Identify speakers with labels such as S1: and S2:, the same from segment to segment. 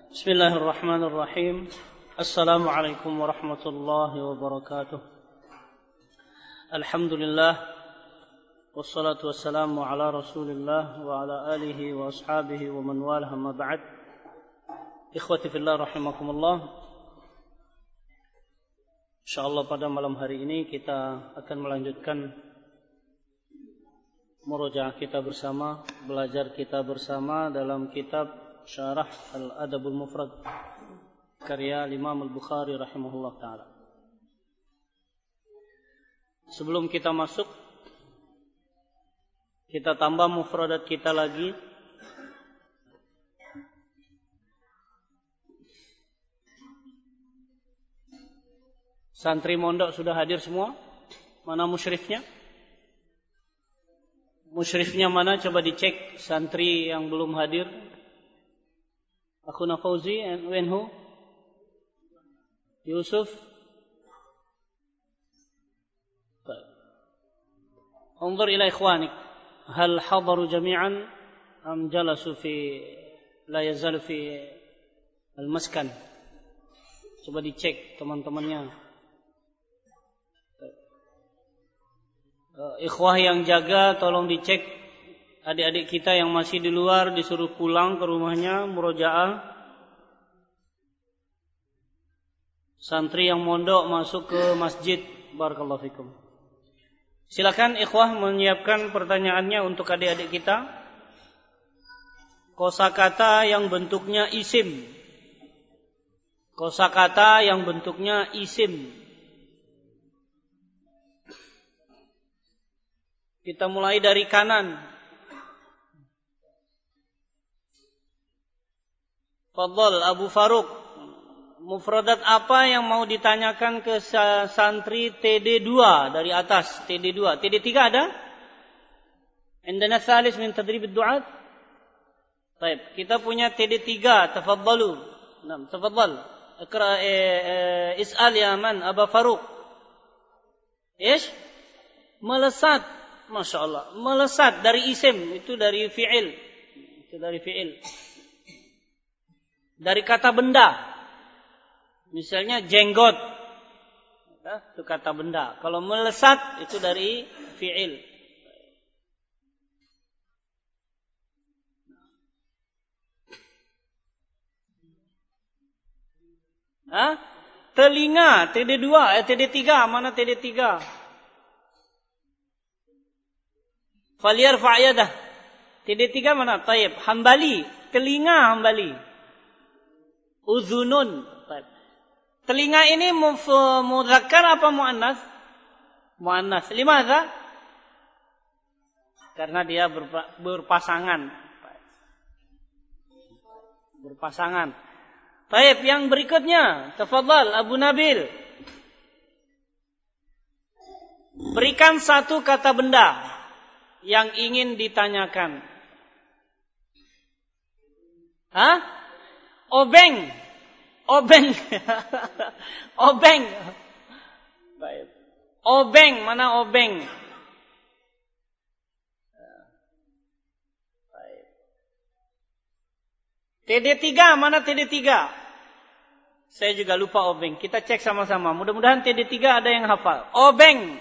S1: Bismillahirrahmanirrahim. Assalamualaikum warahmatullahi wabarakatuh. Alhamdulillah, wassalatu wassalamu ala rasulillah wa ala alihi wa ashabihi wa man walah, amma ba'd. Ikhwati fillah rahimakumullah. InsyaAllah pada malam hari ini kita akan melanjutkan murojaah kita bersama, belajar kita bersama dalam kitab Syarah Al-Adabul Mufrad karya Imam Al-Bukhari rahimahullah ta'ala. Sebelum kita masuk, kita tambah mufradat kita lagi. Santri mondok sudah hadir semua? Mana musyrifnya? Musyrifnya mana? Coba dicek santri yang belum hadir. Akhuna Fauzi and Wenhu Yusuf. انظر إلى إخوانك هل حضروا جميعا أم جلسوا في لا يزال في المسكن. Coba dicek teman-temannya. Ikhwah yang jaga tolong dicek adik-adik kita yang masih di luar, disuruh pulang ke rumahnya murojaah. Santri yang mondok masuk ke masjid. Barakallahu fikum. Silakan ikhwah menyiapkan pertanyaannya untuk adik-adik kita. Kosakata yang bentuknya isim. Kosakata yang bentuknya isim. Kita mulai dari kanan. Fadhal Abu Faruk. Mufradat apa yang mau ditanyakan ke santri TD2 dari atas? TD2. TD3 ada? Indana tsalis min tadrib ad-du'at. Baik, kita punya TD3. Tafadhalu. Naam, tafadhal. Iqra is'al ya man Abu Faruk. Ish? Melesat. Masya Allah. Melesat dari isim. Itu dari fi'il. Itu dari fi'il. Dari kata benda. Misalnya jenggot. Itu kata benda. Kalau melesat itu dari fi'il. Telinga. TD2. TD3. Mana TD3? Faliyar fa'yadah. TD3 mana? Taib. Hambali. Telinga hambali. Uzunun. Taib. Telinga ini mudzakkar apa muannas? Muannas. Limadza? Karena dia berpasangan. Berpasangan. Taib, yang berikutnya. Tafadhal Abu Nabil. Berikan satu kata benda yang ingin ditanyakan. Obeng. Obeng. Obeng. Baik. Obeng, mana obeng? Baik. TD3, mana TD3? Saya juga lupa obeng. Kita cek sama-sama. Mudah-mudahan TD3 ada yang hafal. Obeng.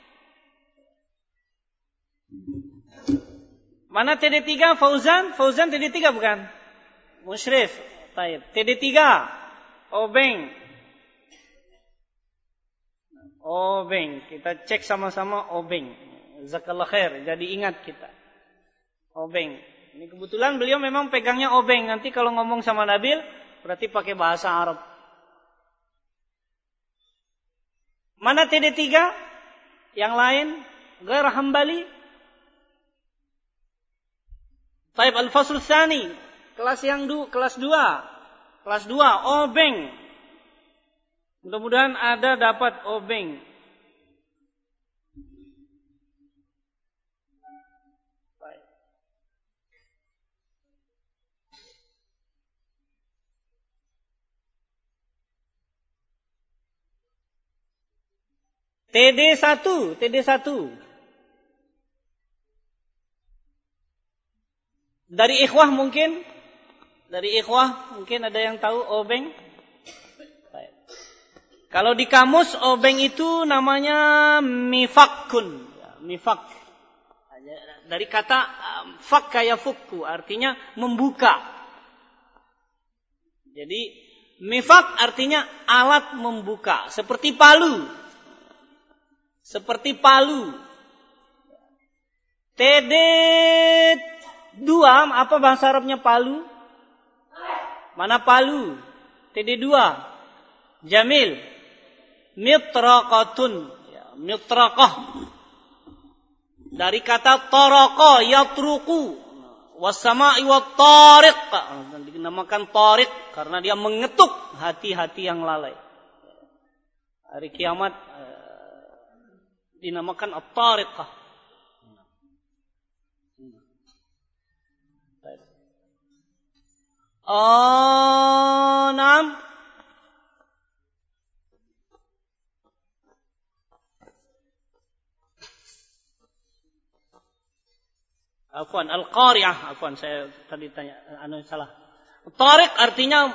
S1: Mana TD3? Fauzan? Fauzan TD3 bukan? Musyrif. Baik. TD3. Obeng. Obeng. Kita cek sama-sama obeng. Jazakallah khair. Jadi ingat kita. Obeng. Ini kebetulan beliau memang pegangnya obeng. Nanti kalau ngomong sama Nabil, berarti pakai bahasa Arab. Mana TD3? Yang lain? Ghair hambali. Taib al-fasl tsani. Kelas 2. Kelas 2, obeng. Mudah-mudahan ada dapat obeng. Baik. TD1. Dari ikhwah mungkin Dari ikhwah mungkin ada yang tahu obeng? Kalau di kamus obeng itu namanya mifakun. Mifak. Dari kata fakka yafukku, artinya membuka. Jadi mifak artinya alat membuka, seperti palu. Seperti palu. TD2 apa bahasa Arabnya palu? Mana palu? TD2. Jamil. Mitraqatun. Ya, mitraqah. Dari kata taraqa yatruqu. Wassama'i wattariq. Dinamakan tariq karena dia mengetuk hati-hati yang lalai. Hari kiamat dinamakan at-tariqah. Oh, naam. Afwan, al-qari'ah. Afwan, saya tadi tanya salah. Tariq artinya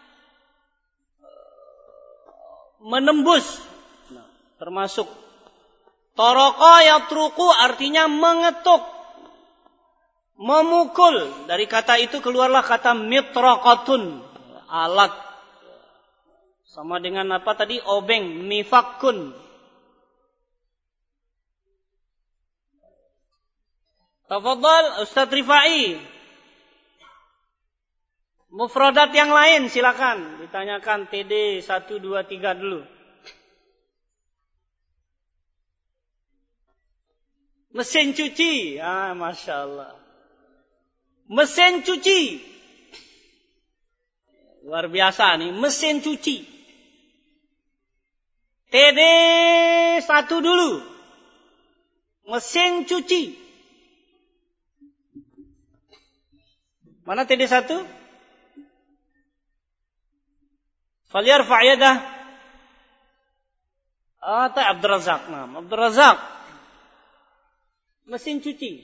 S1: menembus. Termasuk taraqa yatruqu artinya mengetuk, memukul. Dari kata itu keluarlah kata mitraqatun, alat. Sama dengan apa tadi? Obeng, mifakun. Tafadhal Ustaz Rifai. Mufradat yang lain silakan ditanyakan TD 1 2 3 dulu. Mesin cuci. Masya Allah. Mesin cuci. Luar biasa nih, mesin cuci. TD 1 dulu. Mesin cuci. Mana TD 1? Falyarfa' yadah. Abdul Razak. Abdul Razak. Mesin cuci.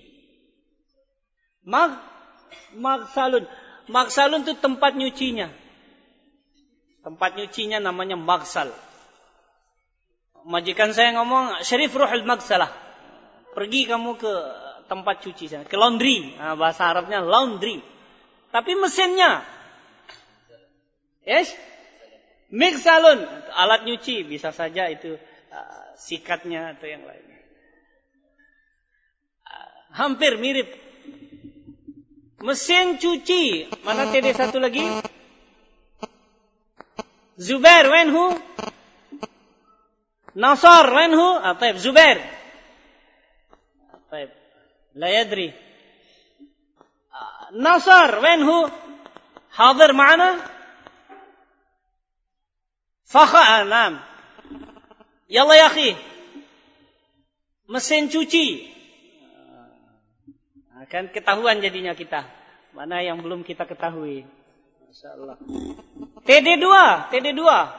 S1: Magsalun. Magsalun itu tempat nyucinya. Tempat nyucinya namanya magsal. Majikan saya ngomong, Syarif ruhul magsalah. Pergi kamu ke tempat cuci sana, ke laundry. Bahasa Arabnya laundry. Tapi mesinnya, yes, migsalun, alat nyuci, bisa saja itu sikatnya atau yang lain. Hampir mirip. Mesin cuci, mana TD 1 lagi? Zubair, wenhu? Nasar, wenhu? Taib, Zubair. Taib, la yadri. نصر وين هو حاضر معنا نعم يلا يا أخي mesin cuci akan ketahuan jadinya kita mana yang belum kita ketahui. Masya Allah. TD2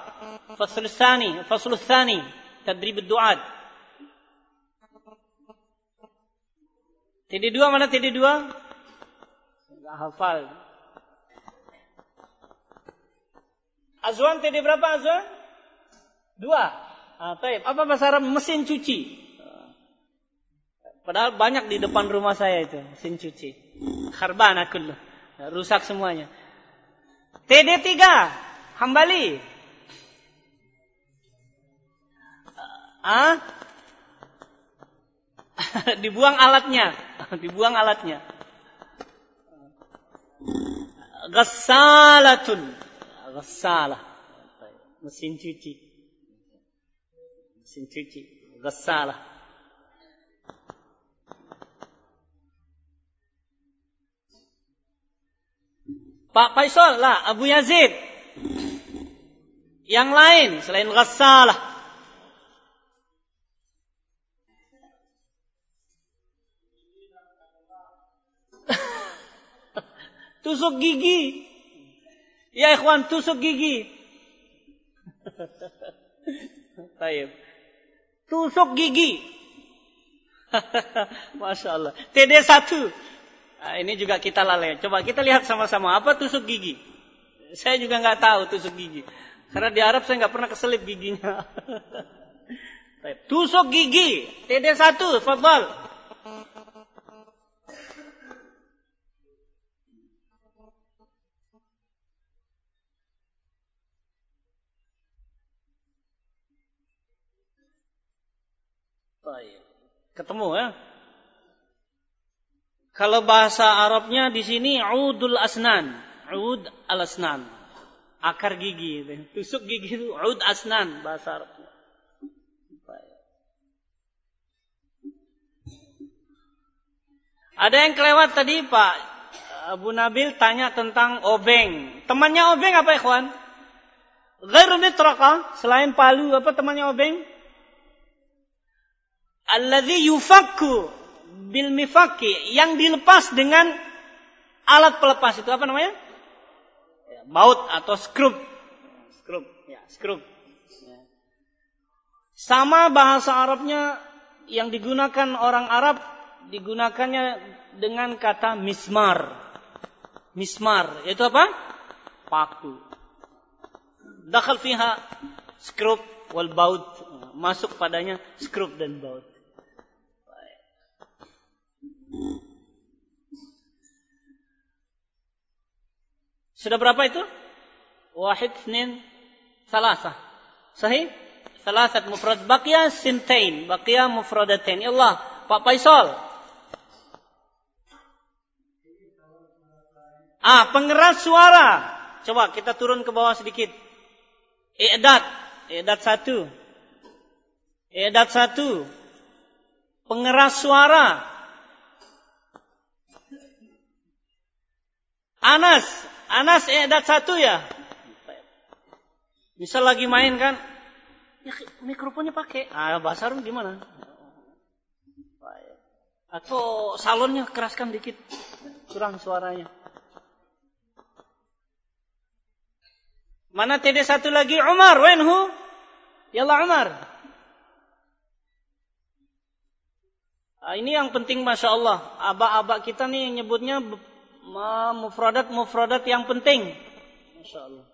S1: fasl tsani tadrib ad-du'at. TD2 mana TD2? Enggak hafal. Azwan TD berapa Azwan? 2. Taib. Apa bahasa Arab mesin cuci? Padahal banyak di depan rumah saya itu mesin cuci. Kharbana kullu. Rusak semuanya. TD3 Hambali. Dibuang alatnya. Ghassalah. Mesin cuci. Ghassalah. Pak Faisal lah, Abu Yazid. Yang lain selain ghassalah. Tusuk gigi. Ya ikhwan, tusuk gigi. Baik. Tusuk gigi. Masya Allah. TD1. Ini juga kita lalai. Coba kita lihat sama-sama. Apa tusuk gigi? Saya juga nggak tahu tusuk gigi. Karena di Arab saya nggak pernah keselip giginya. Tusuk gigi. TD1, fadhal. Ketemu ya? Kalau bahasa Arabnya di sini udul asnan, ud al asnan, akar gigi, tusuk gigi itu ud asnan bahasa Arabnya. Ada yang kelewat tadi Pak Abu Nabil tanya tentang obeng. Temannya obeng apa ikhwan? Ghairu mitraqa, selain palu apa temannya obeng? Alladzi yufakku bil mifaki, yang dilepas dengan alat pelepas itu apa namanya? Baut atau skrup. Skrup. Sama bahasa Arabnya yang digunakan orang Arab digunakannya dengan kata mismar. Mismar itu apa? Paku. Dakhal fiha skrup wal baut, masuk padanya skrup dan baut. Sudah berapa itu? Wahid, ithnin, salasah. Sahih? Salasat mufrad. Baqiya sintain. Baqiya mufradatain. Ya Allah. Pak Faisal. Pengeras suara. Coba kita turun ke bawah sedikit. I'dad. I'dad 1. I'dad 1. Pengeras suara. Anas i'dad 1 ya. Misal lagi main kan, ya, mikrofonnya pakai. Bahasa Arab gimana? Atau salonnya keraskan dikit, kurang suaranya. Mana TD1 lagi? Umar, wenhu? Yallah Umar. Ini yang penting Masya Allah. Abak-abak kita nih nyebutnya mufradat yang penting. Masya Allah.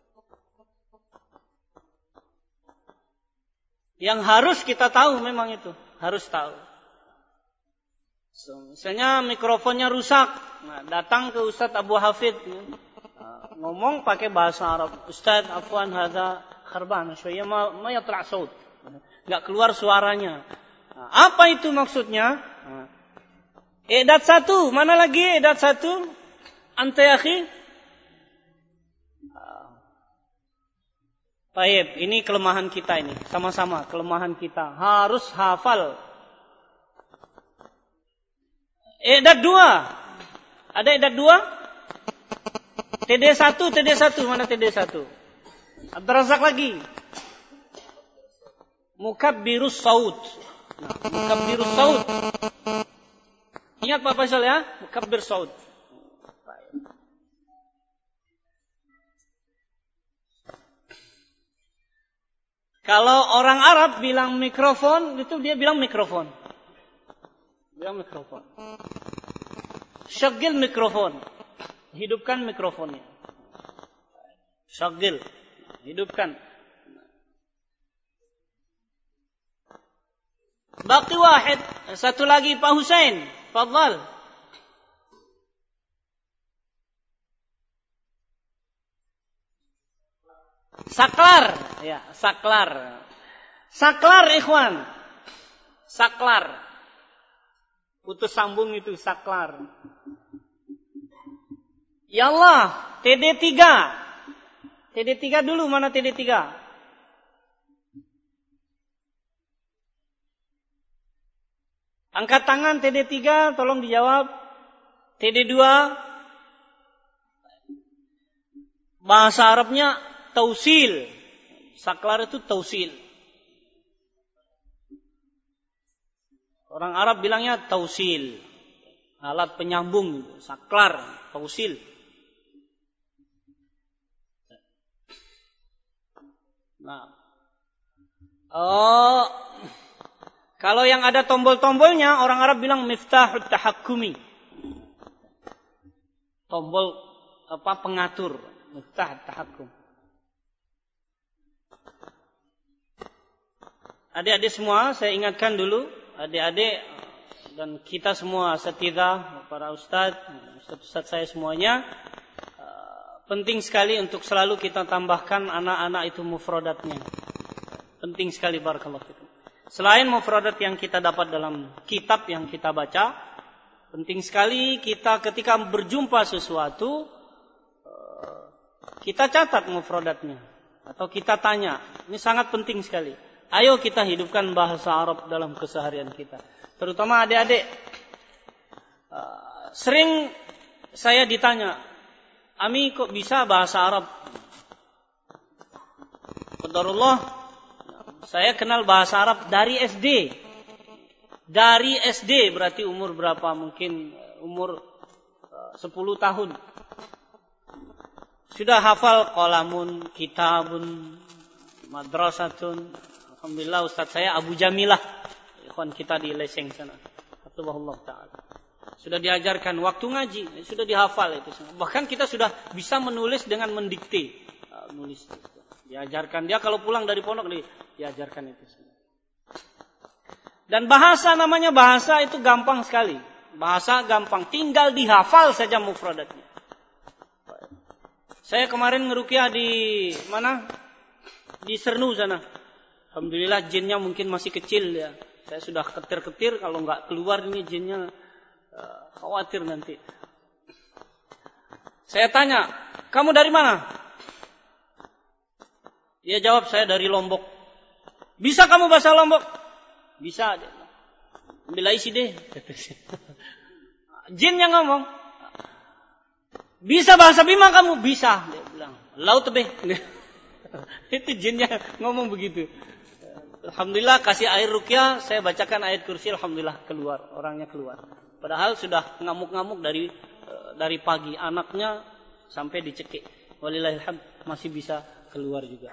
S1: Yang harus kita tahu memang itu. Harus tahu. Misalnya mikrofonnya rusak. Datang ke Ustadz Abu Hafid. Ngomong pakai bahasa Arab. Ustadz, afwan hadza kharban. Syuya ma yatla' saut. Enggak keluar suaranya. Apa itu maksudnya? I'dad 1, mana lagi i'dad 1? Anta ya akhi? Baik, ini kelemahan kita ini. Sama-sama kelemahan kita. Harus hafal. I'dad 2. Ada i'dad 2? TD1, mana TD1? Abdul Razak lagi. Mukabbirus saut. Mukabbirus saut. Ingat Pak Faisal ya, mukabbir saut. Kalau orang Arab bilang mikrofon, itu dia bilang mikrofon. Bilang mikrofon. Syagil mikrofon. Hidupkan mikrofonnya. Syagil. Hidupkan. Baqi wahid. Satu lagi Pak Husain. Fadhal. Saklar. Ya, saklar. Saklar ikhwan. Saklar. Putus sambung itu saklar. Ya Allah, TD3. TD3 dulu, mana TD3? Angkat tangan TD3, tolong dijawab. TD2. Bahasa Arabnya tausil. Saklar itu tausil. Orang Arab bilangnya tausil. Alat penyambung. Saklar, tausil. Nah. Kalau yang ada tombol-tombolnya, orang Arab bilang miftahut tahakkumi. tombol pengatur miftah tahakkum. Adik-adik semua, saya ingatkan dulu, adik-adik dan kita semua asatidzah, para ustadz saya semuanya, penting sekali untuk selalu kita tambahkan anak-anak itu mufradatnya. Penting sekali, barakallahu fikum. Selain mufradat yang kita dapat dalam kitab yang kita baca, penting sekali kita ketika berjumpa sesuatu, kita catat mufradatnya. Atau kita tanya, ini sangat penting sekali. Ayo kita hidupkan bahasa Arab dalam keseharian kita. Terutama adik-adik. Sering saya ditanya, Ami kok bisa bahasa Arab? Qadarullah, saya kenal bahasa Arab dari SD. Dari SD berarti umur berapa? Mungkin umur 10 tahun. Sudah hafal qalamun, kitabun, madrasatun. Alhamdulillah Ustaz saya Abu Jamilah. Ikhwan kita di Leseng sana. Hafizahullah ta'ala. Sudah diajarkan waktu ngaji, sudah dihafal itu semua. Bahkan kita sudah bisa menulis dengan mendikte. Nulis. Diajarkan dia kalau pulang dari pondok diajarkan itu semua. Dan bahasa namanya bahasa itu gampang sekali. Bahasa gampang, tinggal dihafal saja mufradatnya. Saya kemarin ngeruqyah di mana? Di Sernu sana. Alhamdulillah jinnya mungkin masih kecil ya. Saya sudah ketir-ketir kalau nggak keluar ini jinnya khawatir nanti. Saya tanya, kamu dari mana? Dia jawab, saya dari Lombok. Bisa kamu bahasa Lombok? Bisa. Ambil isi deh. Jin yang ngomong. Bisa bahasa Bima kamu? Bisa. Dia bilang, laut be. Itu jinnya ngomong begitu. Alhamdulillah kasih air ruqyah, saya bacakan ayat kursi, alhamdulillah keluar, orangnya keluar. Padahal sudah ngamuk-ngamuk dari pagi, anaknya sampai dicekik. Walillahilhamd masih bisa keluar juga.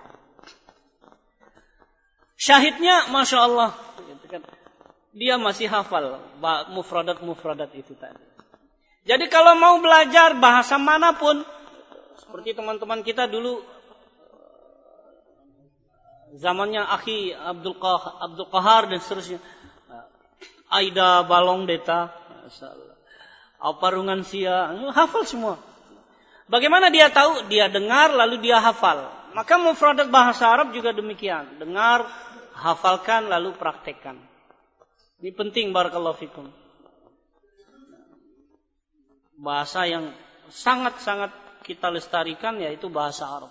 S1: Syahidnya Masya Allah, dia masih hafal mufradat itu tadi. Jadi kalau mau belajar bahasa manapun, seperti teman-teman kita dulu, zamannya Akhi Abdul Qahar dan seterusnya, Aida Balong Deta, Aparungan Sia, hafal semua. Bagaimana dia tahu? Dia dengar lalu dia hafal. Maka mufradat bahasa Arab juga demikian. Dengar, hafalkan lalu praktekkan. Ini penting, barakallahu fikum. Bahasa yang sangat-sangat kita lestarikan yaitu bahasa Arab.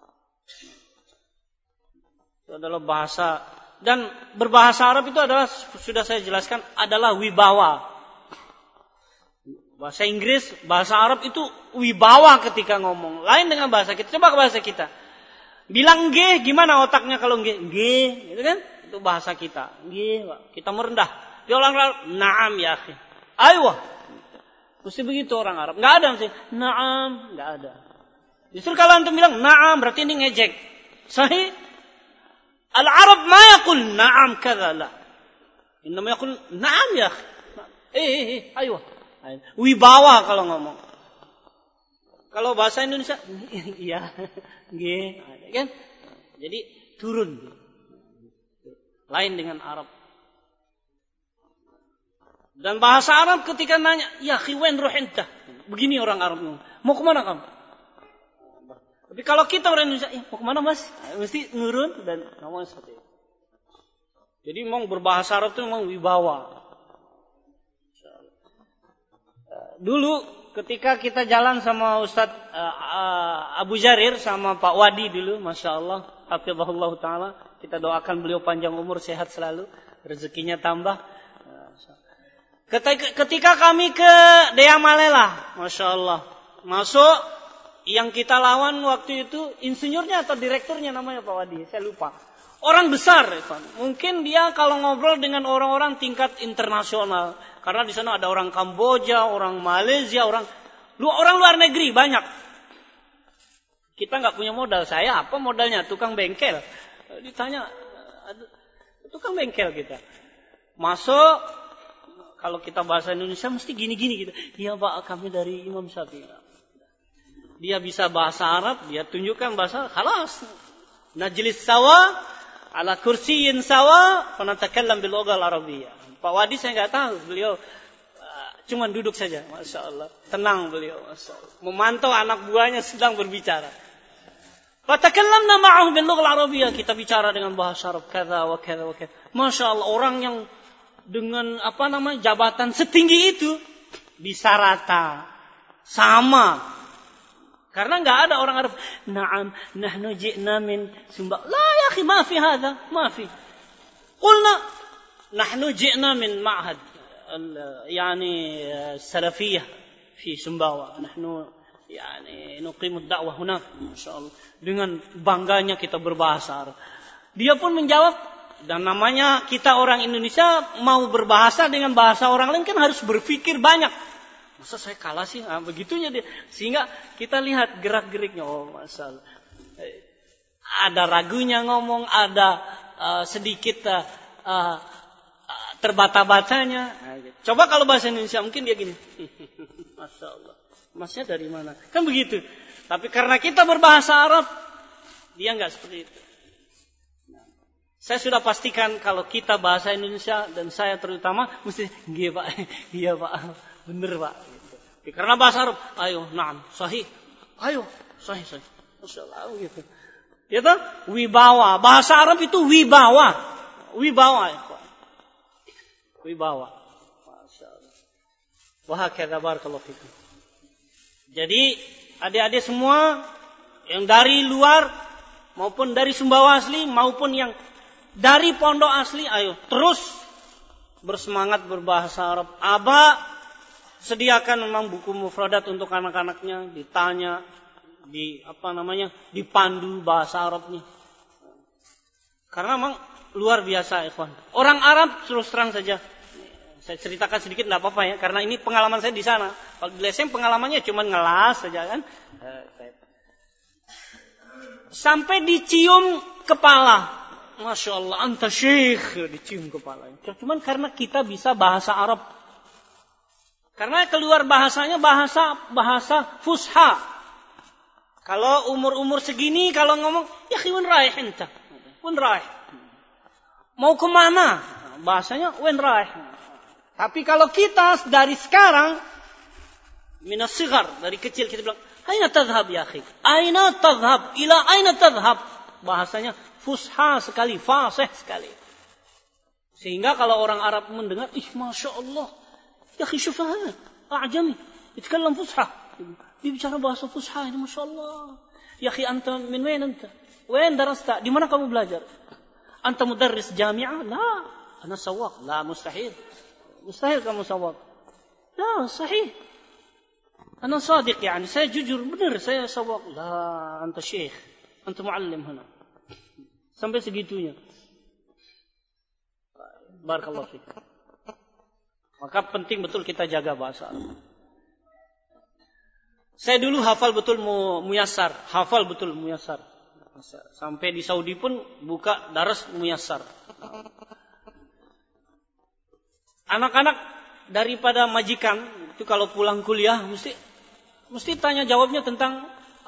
S1: Itu adalah bahasa, dan berbahasa Arab itu adalah, sudah saya jelaskan, adalah wibawa. Bahasa Inggris, bahasa Arab itu wibawa ketika ngomong. Lain dengan bahasa kita. Coba ke bahasa kita. Bilang nggih, gimana otaknya kalau nggih? Nggih, gitu kan? Itu bahasa kita. Nggih, kita merendah. Dia orang na'am ya akhi. Aywa. Mesti begitu orang Arab. Enggak ada mesti na'am, enggak ada. Justru kalau antum bilang na'am berarti ini ngejek. Sahih? Al-Arab ma yaqul na'am kadza la. Innama yaqul na'am ya akhi. Aywa. Wibawa kalau ngomong. Kalau bahasa Indonesia, iya, nggih, kan? Jadi turun. Lain dengan Arab. Dan bahasa Arab ketika nanya, ya khiwan ruh entah. Begini orang Arab ngomong. Mau kemana kamu? Tapi kalau kita orang Indonesia, mau kemana mas? Mesti ngurun dan ngomong seperti itu. Jadi memang berbahasa Arab itu memang wibawa. Dulu ketika kita jalan sama Ustadz Abu Jarir sama Pak Wadi dulu, Masya Allah, hafizahullah ta'ala, kita doakan beliau panjang umur, sehat selalu, rezekinya tambah. Ketika kami ke Dea Malela, Masya Allah, masuk, yang kita lawan waktu itu insinyurnya atau direkturnya namanya Pak Wadi, saya lupa. Orang besar, mungkin dia kalau ngobrol dengan orang-orang tingkat internasional, karena di sana ada orang Kamboja, orang Malaysia, orang luar negeri banyak. Kita nggak punya modal. Saya apa modalnya? Tukang bengkel. Ditanya, tukang bengkel kita. Masuk, kalau kita bahasa Indonesia mesti gini-gini gitu. Iya Pak, kami dari Imam Syafi'i. Dia bisa bahasa Arab, dia tunjukkan bahasa Arab, khalas. Najlis sawa, ala kursiyin sawa, fanatakallam bil lughah al-arabiyyah. Pak Wadi saya enggak tahu, beliau cuma duduk saja, Masya Allah. Tenang beliau, Masya Allah. Memantau anak buahnya sedang berbicara. Fatakallamna ma'ahu bil lughah al-arabiyyah. Kita bicara dengan bahasa Arab, kata wa kata wa kata. Masya Allah, orang yang dengan jabatan setinggi itu bisa rata, sama. Karena enggak ada orang Arab, na'am, nahnu ji'na min Sumbawa. La ya akhi, ma fi hadha, ma fi. Qulna, nahnu ji'na min ma'had, salafiyah fi Sumbawa. Nahnu, nuqimu ad-da'wah hunak, masyaallah. Dengan bangganya kita berbahasa Arab. Dia pun menjawab, dan namanya kita orang Indonesia mau berbahasa dengan bahasa orang lain kan harus berpikir banyak. Masa saya kalah sih? Begitunya dia. Sehingga kita lihat gerak-geriknya. Oh, masalah. Ada ragunya ngomong, ada sedikit terbata-batanya. Coba kalau bahasa Indonesia mungkin dia gini. Masya Allah. Masnya dari mana? Kan begitu. Tapi karena kita berbahasa Arab, dia enggak seperti itu. Saya sudah pastikan kalau kita bahasa Indonesia dan saya terutama mesti iya Pak, iya Pak, bener Pak. Gitu. Karena bahasa Arab, ayo, na'am, sahih, ayo, sahih. Masya Allah, gitu. Itu wibawa. Bahasa Arab itu wibawa, wibawa. Masya Allah. Wahakadha barakallahu fikum. Jadi adik-adik semua yang dari luar maupun dari Sumbawa asli maupun yang dari pondok asli, ayo terus bersemangat berbahasa Arab. Aba sediakan memang buku mufradat untuk anak-anaknya, ditanya, dipandu bahasa Arabnya. Karena memang luar biasa, ikhwan. Orang Arab terus terang saja. Saya ceritakan sedikit, tidak apa-apa ya, karena ini pengalaman saya di sana. Kalau di LSM pengalamannya cuma ngelas saja kan. Sampai dicium kepala. Masya Allah, anta syekh, dicium kepalanya. Cuman karena kita bisa bahasa Arab. Karena keluar bahasanya bahasa fusha. Kalau umur-umur segini, kalau ngomong, ya wen raih enta. Wen raih. Mau kemana? Bahasanya wen raih. Tapi kalau kita dari sekarang, minas sigar, dari kecil kita bilang, aina tadhhab ya akhi? Aina tadhhab? Ila aina tadhhab? Bahasanya fusha sekali, fasih sekali. Sehingga kalau orang Arab mendengar, Masya Allah, ya akhi syufa hada, a'jami, yatkallam fusha. Dia bicara bahasa fusha ini, Masya Allah. Ya akhi, anta min wain anta? Wain darasta? Di mana kamu belajar? Anta mudarris jami'ah? La, ana sawaq. La, mustahil. Mustahil kamu sawaq. La, sahih. Ana sadiq yani, saya jujur, benar, saya sawaq. La, anta syekh. Anta muallim hana. Sampai segitunya. Barakallahu fiik. Maka penting betul kita jaga bahasa Arab. Saya dulu hafal betul muyassar. Sampai di Saudi pun buka daras muyassar. Anak-anak daripada majikan itu kalau pulang kuliah mesti tanya jawabnya tentang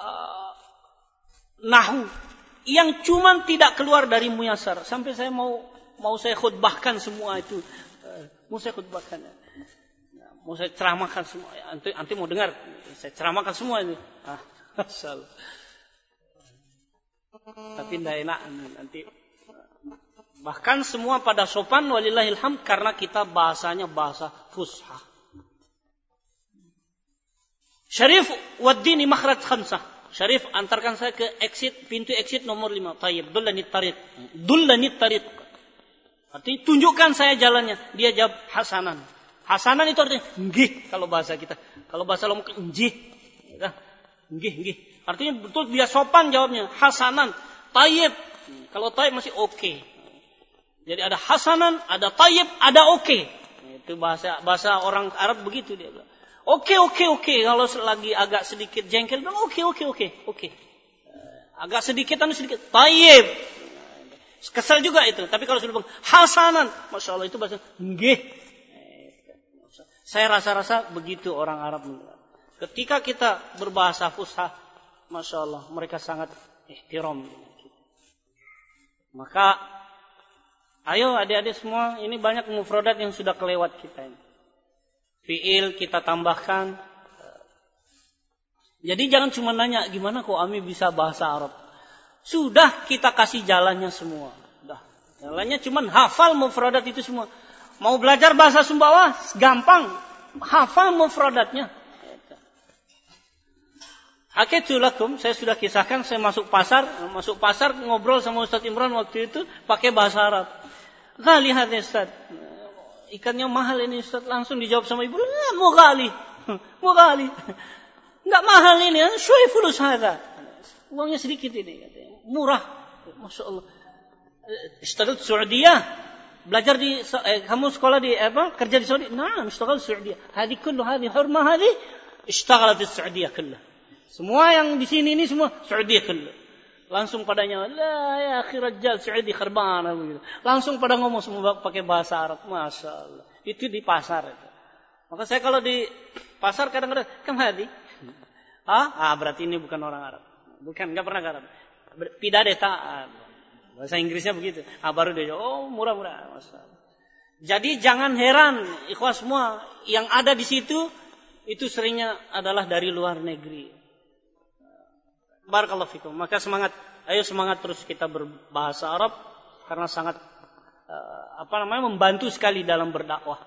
S1: nahwu yang cuma tidak keluar dari muyassar. Sampai saya mau saya khutbahkan semua itu. Mau saya khutbahkan. Mau saya ceramahkan semua. Nanti mau dengar. Saya ceramahkan semua ini. Masalah. Tapi tidak enak nanti. Bahkan semua pada sopan walillahil hamd karena kita bahasanya bahasa fusha. Syarif waddini makhraj khamsah. Syarif antarkan saya ke pintu exit nomor 5. Tayyib, dullani tariq. Artinya tunjukkan saya jalannya. Dia jawab hasanan. Hasanan itu artinya nggih kalau bahasa kita. Kalau bahasa Lombok nggih. Nggih. Artinya betul dia sopan jawabnya. Hasanan, tayyib. Kalau tayyib masih oke. Jadi ada hasanan, ada tayyib, ada oke. Itu bahasa orang Arab begitu dia bilang. Oke. Kalau lagi agak sedikit jengkel bilang oke. Agak sedikit tayyib. Kesal juga itu. Tapi kalau sudah bilang hasanan, Masya Allah itu bahasa nggih. Saya rasa-rasa begitu orang Arab. Ketika kita berbahasa fusha, Masya Allah, mereka sangat ihtiram. Maka, ayo adik-adik semua, ini banyak mufradat yang sudah kelewat kita ini. Fi'il kita tambahkan. Jadi jangan cuma nanya, gimana kok Ami bisa bahasa Arab? Sudah kita kasih jalannya semua. Sudah. Jalannya cuma hafal mufradat itu semua. Mau belajar bahasa Sumbawa, gampang. Hafal mufradatnya. Hakitulakum, saya sudah kisahkan, saya masuk pasar ngobrol sama Ustaz Imran waktu itu pakai bahasa Arab. Ghali hadis Ustaz. Ikannya mahal ini Ustaz, langsung dijawab sama ibu, mau ghali. Enggak mahal ini, syuai fulus hadza. Uangnya sedikit ini katanya. Murah. Masya Allah. Ishtaghal Saudiyah. Belajar di kamu sekolah di kerja di Saudi? Nah, ishtaghal Saudiyah. Hadi kullu hadi hurmah hadi ishtaghalat di Saudiyah kullah. Semua yang di sini ini semua Saudi kullu. Langsung padanya, la ya akhi rajal Saudi kharban begitu. Langsung pada ngomong semua pakai bahasa Arab. Masya Allah. Itu di pasar itu. Maka saya kalau di pasar kadang-kadang, kam hadi? Berarti ini bukan orang Arab. Bukan, enggak pernah Arab. Pidadeta. Bahasa Inggrisnya begitu. Baru dia jawab, murah-murah. Masya Allah. Jadi jangan heran, ikhwah semua yang ada di situ itu seringnya adalah dari luar negeri. Barakallahu fikum. Maka ayo semangat terus kita berbahasa Arab karena sangat membantu sekali dalam berdakwah.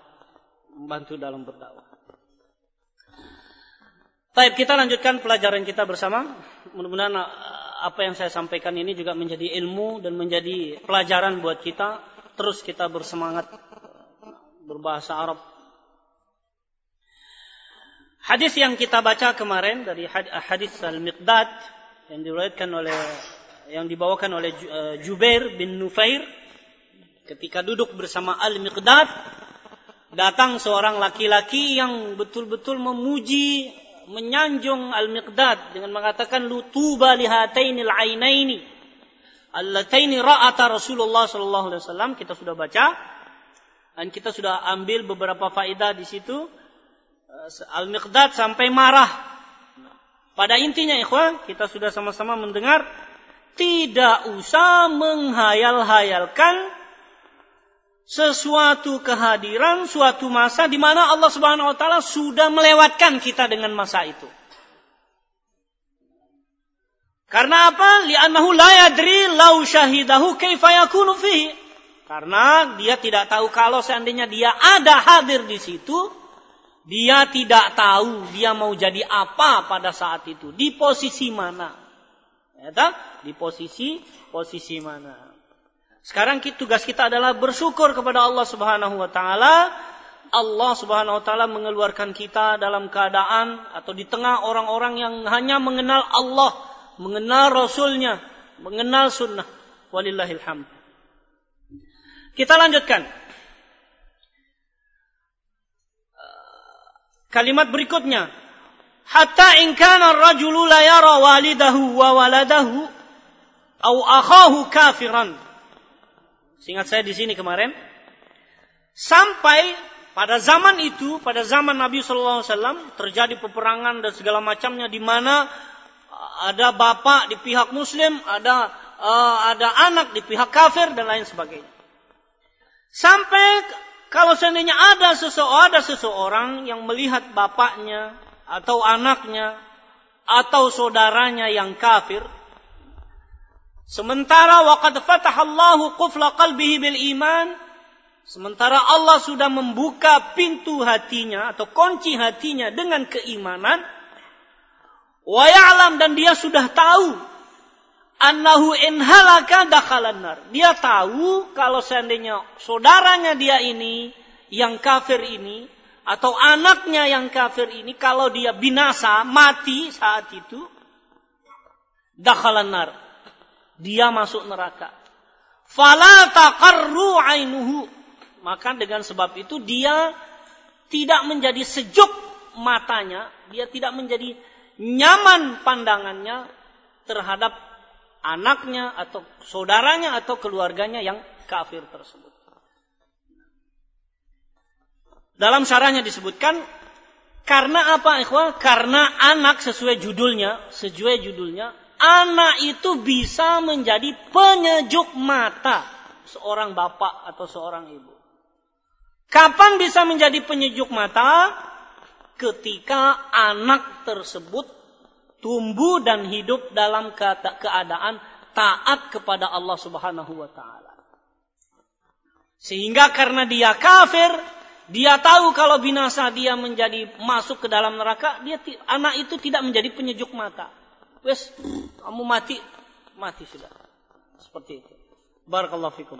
S1: Baik, kita lanjutkan pelajaran kita bersama. Mudah-mudahan apa yang saya sampaikan ini juga menjadi ilmu dan menjadi pelajaran buat kita. Terus kita bersemangat berbahasa Arab. Hadis yang kita baca kemarin dari hadis Al-Miqdad yang dibawakan oleh Jubair bin Nufair, ketika duduk bersama Al-Miqdad, datang seorang laki-laki yang betul-betul memuji, menyanjung Al-Miqdad dengan mengatakan lutuba lihatainil ainaini allataini ra'ata Rasulullah sallallahu alaihi wasallam. Kita sudah baca dan kita sudah ambil beberapa faedah di situ. Al-Miqdad sampai marah. Pada intinya ikhwan, kita sudah sama-sama mendengar, tidak usah menghayal-hayalkan sesuatu kehadiran, suatu masa di mana Allah Subhanahu wa taala sudah melewatkan kita dengan masa itu. Karena apa? Li'annahu la yadri law syahidahu kaifa yakunu fihi. Karena dia tidak tahu kalau seandainya dia ada hadir di situ, dia tidak tahu dia mau jadi apa pada saat itu, di posisi mana. Di posisi mana. Sekarang tugas kita adalah bersyukur kepada Allah Subhanahu wa taala. Allah Subhanahu wa taala mengeluarkan kita dalam keadaan atau di tengah orang-orang yang hanya mengenal Allah, mengenal Rasulnya, mengenal sunnah. Walillahil hamd. Kita lanjutkan. Kalimat berikutnya, hatta in kana ar-rajulu la yara walidahu wa waladahu aw akhahu kafiran. Ingat saya di sini kemarin, sampai pada zaman itu, pada zaman Nabi sallallahu alaihi wasallam terjadi peperangan dan segala macamnya di mana ada bapak di pihak muslim, ada anak di pihak kafir dan lain sebagainya. Sampai kalau seandainya ada seseorang yang melihat bapaknya atau anaknya atau saudaranya yang kafir, sementara waqad fatahallahu qufla qalbihi bil iman, sementara Allah sudah membuka pintu hatinya atau kunci hatinya dengan keimanan, wa ya'lam, dan dia sudah tahu annahu in halaka dakhalan nar. Dia tahu kalau seandainya saudaranya dia ini yang kafir ini atau anaknya yang kafir ini, kalau dia binasa, mati saat itu, dakhalan nar, dia masuk neraka. Fala taqarru ainuhu, maka dengan sebab itu dia tidak menjadi sejuk matanya, dia tidak menjadi nyaman pandangannya terhadap anaknya atau saudaranya atau keluarganya yang kafir tersebut. Dalam syarahnya disebutkan, Karena apa, ikhwan? Karena anak sesuai judulnya, anak itu bisa menjadi penyejuk mata seorang bapak atau seorang ibu. Kapan bisa menjadi penyejuk mata? Ketika anak tersebut tumbuh dan hidup dalam keadaan taat kepada Allah Subhanahu wa taala. Sehingga karena dia kafir, dia tahu kalau binasa dia menjadi masuk ke dalam neraka, anak itu tidak menjadi penyejuk mata. Wes, kamu mati sudah. Seperti itu. Barakallahu fikum.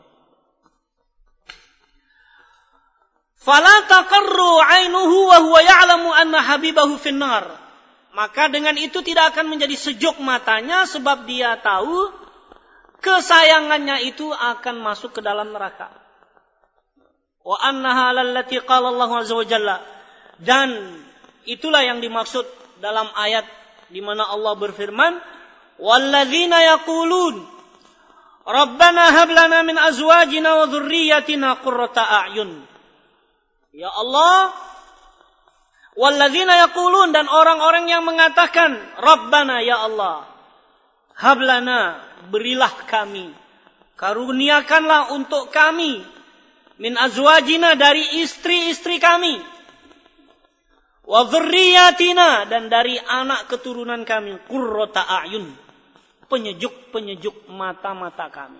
S1: Fala taqarru 'ainuhu wa huwa ya'lamu anna habibahu finnar. Maka dengan itu tidak akan menjadi sejuk matanya sebab dia tahu kesayangannya itu akan masuk ke dalam neraka. Wa annaha allati qala Allah azza wa jalla. Dan itulah yang dimaksud dalam ayat di mana Allah berfirman, "Walladzina yaqulun Rabbana hab lana min azwajina wa dhurriyyatina qurrata a'yun." Ya Allah, walladzina yaqulun, dan orang-orang yang mengatakan, Rabbana, ya Allah, hablana, berilah kami, karuniakanlah untuk kami, min azwajina, dari istri-istri kami, wa dzurriyyatina, dan dari anak keturunan kami, qurrata a'yun, penyejuk-penyejuk mata-mata kami.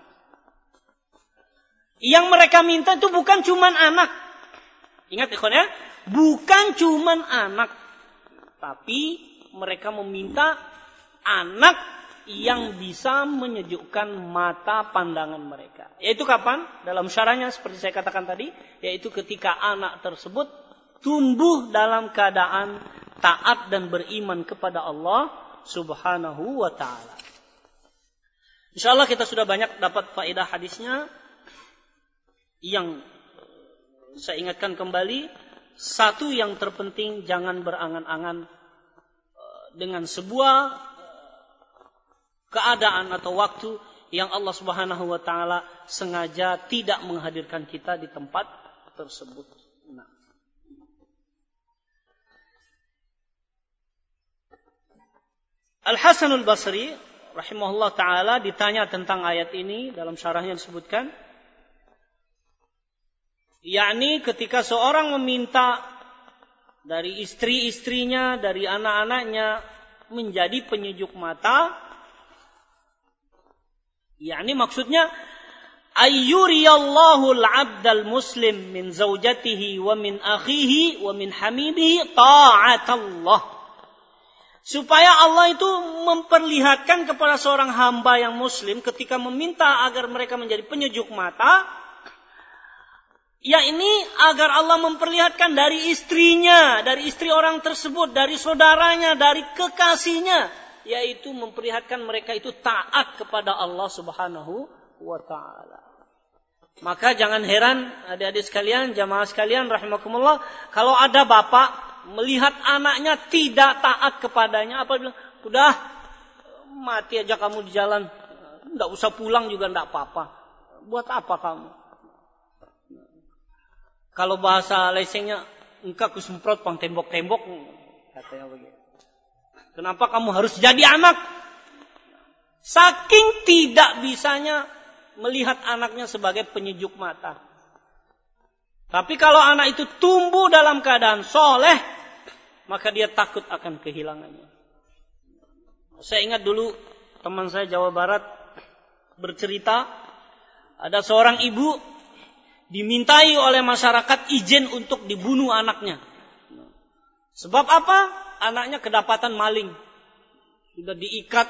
S1: Yang mereka minta itu bukan cuman anak. Ingat ikhwan ya, bukan cuman anak, tapi mereka meminta anak yang bisa menyejukkan mata pandangan mereka. Yaitu kapan? Dalam syarahnya seperti saya katakan tadi, yaitu ketika anak tersebut tumbuh dalam keadaan taat dan beriman kepada Allah Subhanahu wa taala. Insyaallah kita sudah banyak dapat faedah hadisnya. Yang saya ingatkan kembali, satu yang terpenting, jangan berangan-angan dengan sebuah keadaan atau waktu yang Allah Subhanahu wa taala sengaja tidak menghadirkan kita di tempat tersebut. Nah. Al-Hasanul Basri rahimahullah taala ditanya tentang ayat ini, dalam syarahnya disebutkan, yakni ketika seorang meminta dari istri-istrinya, dari anak-anaknya menjadi penyejuk mata, yakni maksudnya ayyuriyallahu al-'abdal muslim min zaujatihi wa min akhihi wa min hamidihi ta'atallah. Supaya Allah itu memperlihatkan kepada seorang hamba yang muslim ketika meminta agar mereka menjadi penyejuk mata, ya ini agar Allah memperlihatkan dari istrinya, dari istri orang tersebut, dari saudaranya, dari kekasihnya, yaitu memperlihatkan mereka itu taat kepada Allah Subhanahu wa taala. Maka jangan heran adik-adik sekalian, jamaah sekalian rahimakumullah, kalau ada bapak melihat anaknya tidak taat kepadanya, apa bilang, udah mati aja kamu di jalan, enggak usah pulang juga enggak apa-apa. Buat apa kamu? Kalau bahasa lesengnya, engkau kusemprot pang tembok-tembok, katanya begitu. Kenapa kamu harus jadi anak? Saking tidak bisanya melihat anaknya sebagai penyejuk mata. Tapi kalau anak itu tumbuh dalam keadaan soleh, maka dia takut akan kehilangannya. Saya ingat dulu teman saya Jawa Barat bercerita, ada seorang ibu dimintai oleh masyarakat izin untuk dibunuh anaknya. Sebab apa? Anaknya kedapatan maling. Sudah diikat,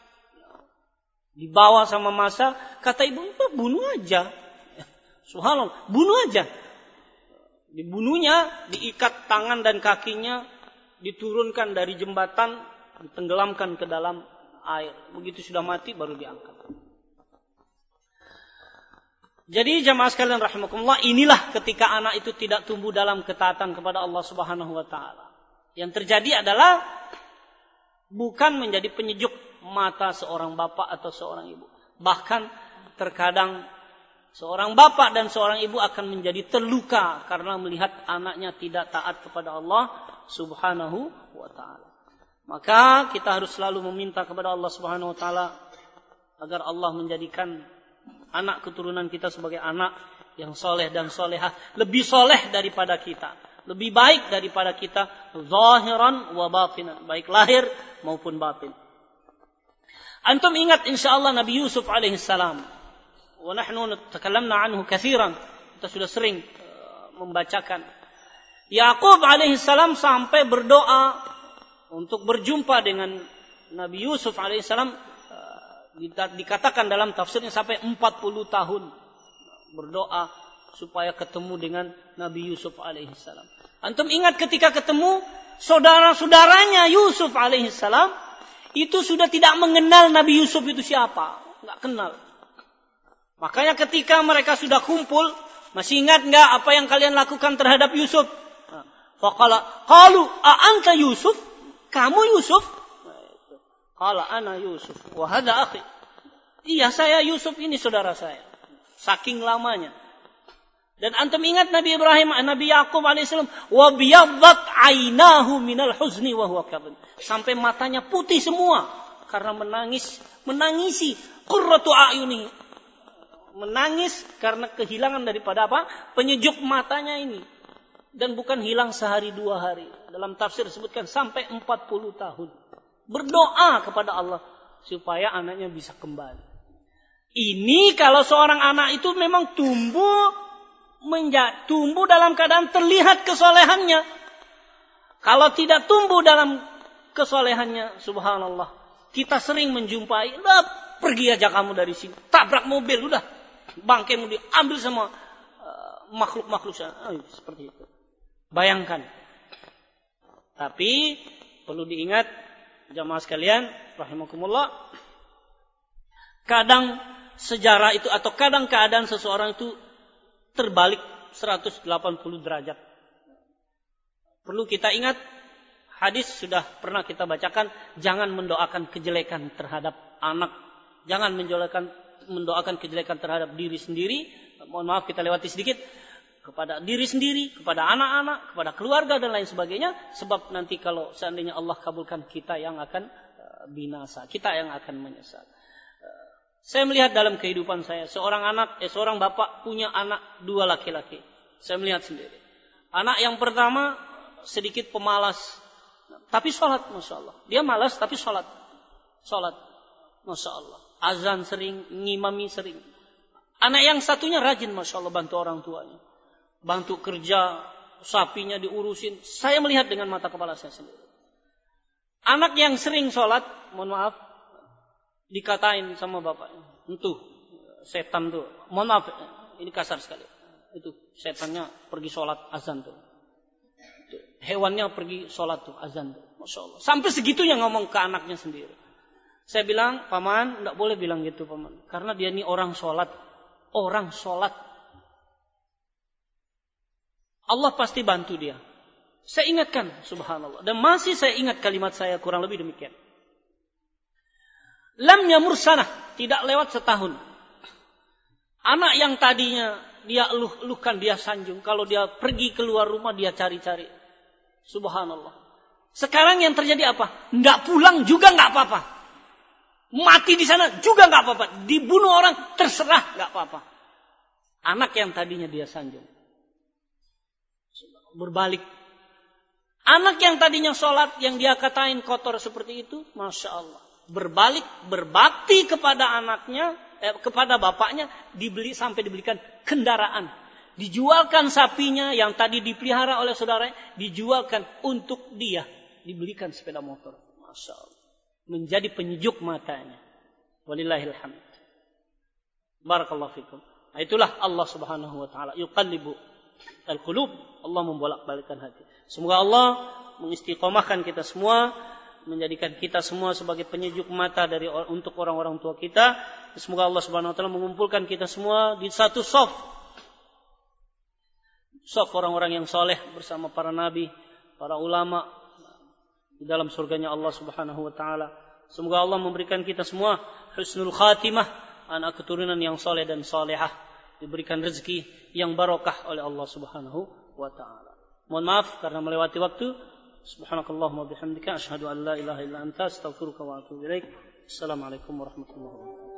S1: dibawa sama massa. Kata ibu, bunuh aja. Subhanallah, bunuh aja. Dibunuhnya, diikat tangan dan kakinya, diturunkan dari jembatan, ditenggelamkan ke dalam air. Begitu sudah mati baru diangkat. Jadi jamaah sekalian rahimakumullah, inilah ketika anak itu tidak tumbuh dalam ketaatan kepada Allah Subhanahu wa taala. Yang terjadi adalah bukan menjadi penyejuk mata seorang bapak atau seorang ibu. Bahkan terkadang seorang bapak dan seorang ibu akan menjadi terluka karena melihat anaknya tidak taat kepada Allah Subhanahu wa ta'ala. Maka kita harus selalu meminta kepada Allah Subhanahu wa ta'ala agar Allah menjadikan anak keturunan kita sebagai anak yang soleh dan solehah, lebih soleh daripada kita, lebih baik daripada kita, zahiran wa batinan, baik lahir maupun batin. Antum ingat insyaallah Nabi Yusuf alaihissalam, wa nahnu takalamna anhu katsiran, kita sudah sering membacakan. Yakub alaihissalam sampai berdoa untuk berjumpa dengan Nabi Yusuf alaihissalam, dikatakan dalam tafsirnya sampai 40 tahun berdoa supaya ketemu dengan Nabi Yusuf alaihissalam. Antum ingat ketika ketemu saudara-saudaranya Yusuf alaihissalam itu sudah tidak mengenal Nabi Yusuf itu siapa, nggak kenal. Makanya ketika mereka sudah kumpul, masih ingat nggak apa yang kalian lakukan terhadap Yusuf? Qalu a anta Yusuf? Kamu Yusuf? Qala ana Yusuf wa hadha akhi. Iya, saya Yusuf, ini saudara saya. Saking lamanya. Dan antum ingat Nabi Ibrahim, Nabi Yakub alaihissalam, wa biyaddat ainahu minal huzni wa huwa kadhib. Sampai matanya putih semua karena menangisi qurratu a'yuni. Menangis karena kehilangan daripada apa? Penyejuk matanya ini. Dan bukan hilang sehari 2 hari. Dalam tafsir disebutkan sampai 40 tahun. Berdoa kepada Allah supaya anaknya bisa kembali. Ini kalau seorang anak itu memang tumbuh dalam keadaan terlihat kesolehannya. Kalau tidak tumbuh dalam kesolehannya, subhanallah, kita sering menjumpai, pergi aja kamu dari sini, tabrak mobil, udah bangkaimu diambil sama makhluk-makhluk seperti itu. Bayangkan. Tapi perlu diingat jamaah sekalian rahimakumullah, kadang sejarah itu atau kadang keadaan seseorang itu terbalik 180 derajat. Perlu kita ingat, hadis sudah pernah kita bacakan, jangan mendoakan kejelekan terhadap anak, jangan mendoakan kejelekan terhadap diri sendiri. Mohon maaf kita lewati sedikit, kepada diri sendiri, kepada anak-anak, kepada keluarga dan lain sebagainya. Sebab nanti kalau seandainya Allah kabulkan, kita yang akan binasa, kita yang akan menyesal. Saya melihat dalam kehidupan saya, seorang bapak punya anak 2 laki-laki. Saya melihat sendiri. Anak yang pertama sedikit pemalas, tapi sholat, masya Allah. Dia malas tapi sholat, masya Allah. Azan sering, ngimami sering. Anak yang satunya rajin, masya Allah, bantu orang tuanya, bantu kerja, sapinya diurusin. Saya melihat dengan mata kepala saya sendiri. Anak yang sering sholat, mohon maaf, dikatain sama bapaknya, itu setan tuh, mohon maaf, ini kasar sekali, itu setannya pergi sholat azan tuh, hewannya pergi sholat tuh azan tuh, masya Allah. Sampai segitunya ngomong ke anaknya sendiri. Saya bilang, paman, tidak boleh bilang gitu paman, karena dia ini orang sholat. Allah pasti bantu dia. Saya ingatkan, subhanallah, dan masih saya ingat kalimat saya kurang lebih demikian. Lam yamur sanah, tidak lewat setahun. Anak yang tadinya dia eluh-eluhkan, dia sanjung, kalau dia pergi keluar rumah dia cari-cari. Subhanallah. Sekarang yang terjadi apa? Nggak pulang juga nggak apa-apa. Mati di sana juga nggak apa-apa. Dibunuh orang terserah nggak apa-apa. Anak yang tadinya dia sanjung berbalik. Anak yang tadinya sholat, yang dia katain kotor seperti itu, masya Allah, berbalik, berbakti kepada anaknya, kepada bapaknya, sampai dibelikan kendaraan, dijualkan sapinya yang tadi dipelihara oleh saudaranya, dijualkan untuk dia, dibelikan sepeda motor, masya Allah, menjadi penyejuk matanya. Walillahil hamd. Barakallahu fikum. Itulah Allah Subhanahu wa taala yuqallibu al-qulub, Allah membolak-balikkan hati. Semoga Allah mengistiqomahkan kita semua, menjadikan kita semua sebagai penyejuk mata untuk orang-orang tua kita. Semoga Allah Subhanahu wa taala mengumpulkan kita semua di satu shaf orang-orang yang soleh bersama para nabi, para ulama di dalam surganya Allah Subhanahu wa taala. Semoga Allah memberikan kita semua husnul khatimah, anak keturunan yang soleh dan solehah, diberikan rezeki yang barokah oleh Allah Subhanahu wa taala. Mohon maaf karena melewati waktu, Subhanakallahumma bihamdika asyhadu an la ilaha illa anta astaghfiruka wa atubu ilaik. Assalamualaikum warahmatullahi wabarakatuh.